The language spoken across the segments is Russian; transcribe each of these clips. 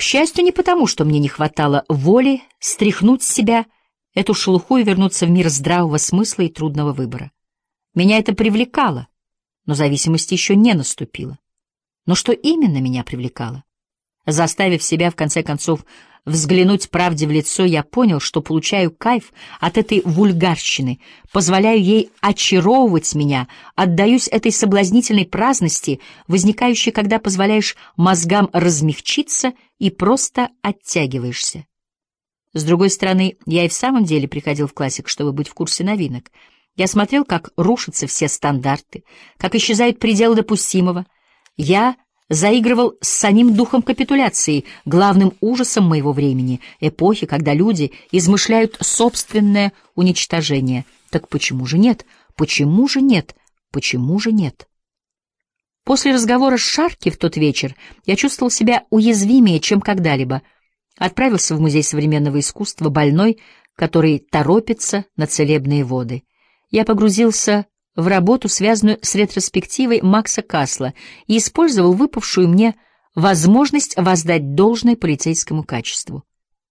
счастью, не потому, что мне не хватало воли стряхнуть с себя эту шелуху и вернуться в мир здравого смысла и трудного выбора. Меня это привлекало, но зависимость еще не наступила. Но что именно меня привлекало? Заставив себя, в конце концов, взглянуть правде в лицо, я понял, что получаю кайф от этой вульгарщины, позволяю ей очаровывать меня, отдаюсь этой соблазнительной праздности, возникающей, когда позволяешь мозгам размягчиться и просто оттягиваешься. С другой стороны, я и в самом деле приходил в классик, чтобы быть в курсе новинок. Я смотрел, как рушатся все стандарты, как исчезают пределы допустимого. Я заигрывал с самим духом капитуляции, главным ужасом моего времени, эпохи, когда люди измышляют собственное уничтожение. Так почему же нет? Почему же нет? Почему же нет? После разговора с Шарки в тот вечер я чувствовал себя уязвимее, чем когда-либо. Отправился в Музей современного искусства, больной, который торопится на целебные воды. Я погрузился в работу, связанную с ретроспективой Макса Касла, и использовал выпавшую мне возможность воздать должное полицейскому качеству.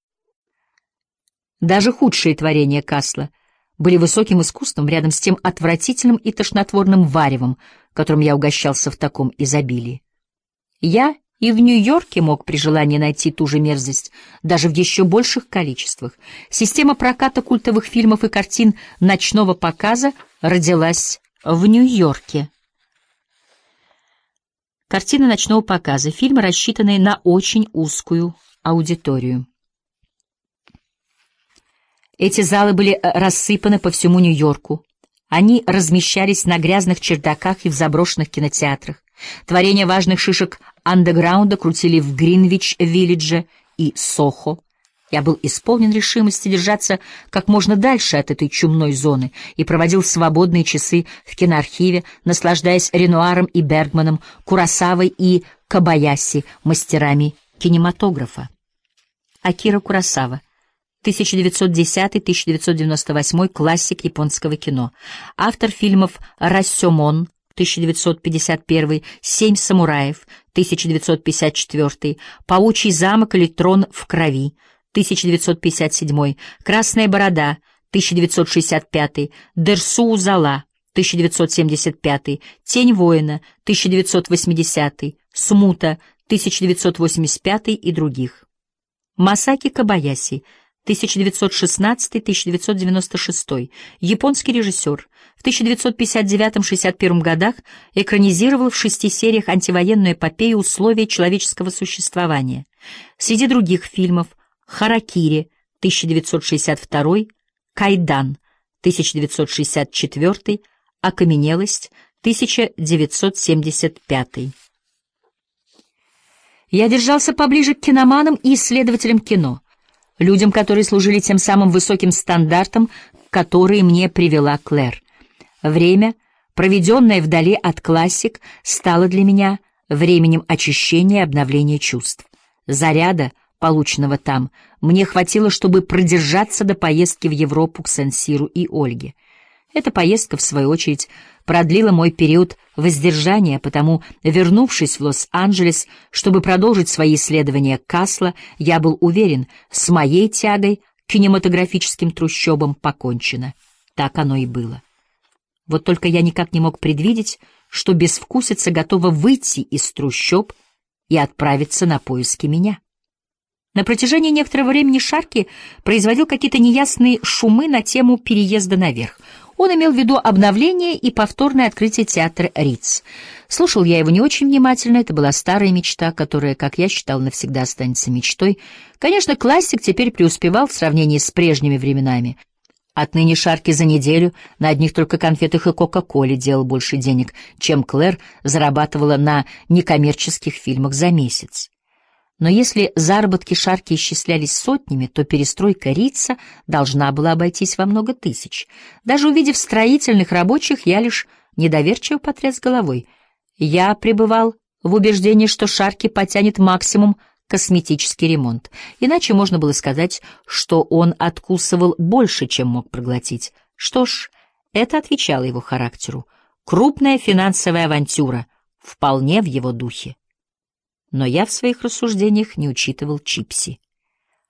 Даже худшие творения Касла были высоким искусством рядом с тем отвратительным и тошнотворным варевом, которым я угощался в таком изобилии. Я и в Нью-Йорке мог при желании найти ту же мерзость, даже в еще больших количествах. Система проката культовых фильмов и картин ночного показа родилась в Нью-Йорке. Картины ночного показа — фильмы, рассчитанные на очень узкую аудиторию. Эти залы были рассыпаны по всему Нью-Йорку. Они размещались на грязных чердаках и в заброшенных кинотеатрах. Творения важных шишек андеграунда крутили в Гринвич-Виллидже и Сохо. Я был исполнен решимости держаться как можно дальше от этой чумной зоны и проводил свободные часы в киноархиве, наслаждаясь Ренуаром и Бергманом, Куросавой и Кобаяси, мастерами кинематографа. Акира Куросава, 1910-1998, классик японского кино. Автор фильмов «Рассёмон», 1951, «Семь самураев», 1954, «Паучий замок» или «Трон в крови», 1957, «Красная борода», 1965, «Дерсу Зала», 1975, «Тень воина», 1980, «Смута», 1985 и других. Масаки Кобаяси, 1916-1996, японский режиссер, в 1959-61 годах экранизировал в 6 сериях антивоенную эпопею «Условия человеческого существования». Среди других фильмов «Харакири», 1962, «Кайдан», 1964, «Окаменелость», 1975. Я держался поближе к киноманам и исследователям кино, людям, которые служили тем самым высоким стандартам, которые мне привела Клэр. Время, проведенное вдали от классик, стало для меня временем очищения и обновления чувств. Заряда, полученного там, мне хватило, чтобы продержаться до поездки в Европу к Сен-Сиру и Ольге. Эта поездка, в свою очередь, продлила мой период воздержания, потому, вернувшись в Лос-Анджелес, чтобы продолжить свои исследования Касла, я был уверен, с моей тягой к кинематографическим трущобам покончено. Так оно и было. Вот только я никак не мог предвидеть, что безвкусица готова выйти из трущоб и отправиться на поиски меня. На протяжении некоторого времени Шарки производил какие-то неясные шумы на тему переезда наверх. Он имел в виду обновление и повторное открытие театра Риц. Слушал я его не очень внимательно, это была старая мечта, которая, как я считал, навсегда останется мечтой. Конечно, классик теперь преуспевал в сравнении с прежними временами. Отныне Шарки за неделю на одних только конфетах и Кока-Коле делал больше денег, чем Клэр зарабатывала на некоммерческих фильмах за месяц. Но если заработки Шарки исчислялись сотнями, то перестройка Рица должна была обойтись во много тысяч. Даже увидев строительных рабочих, я лишь недоверчиво потряс головой. Я пребывал в убеждении, что Шарки потянет максимум косметический ремонт. Иначе можно было сказать, что он откусывал больше, чем мог проглотить. Что ж, это отвечало его характеру. Крупная финансовая авантюра, вполне в его духе. Но я в своих рассуждениях не учитывал Чипси.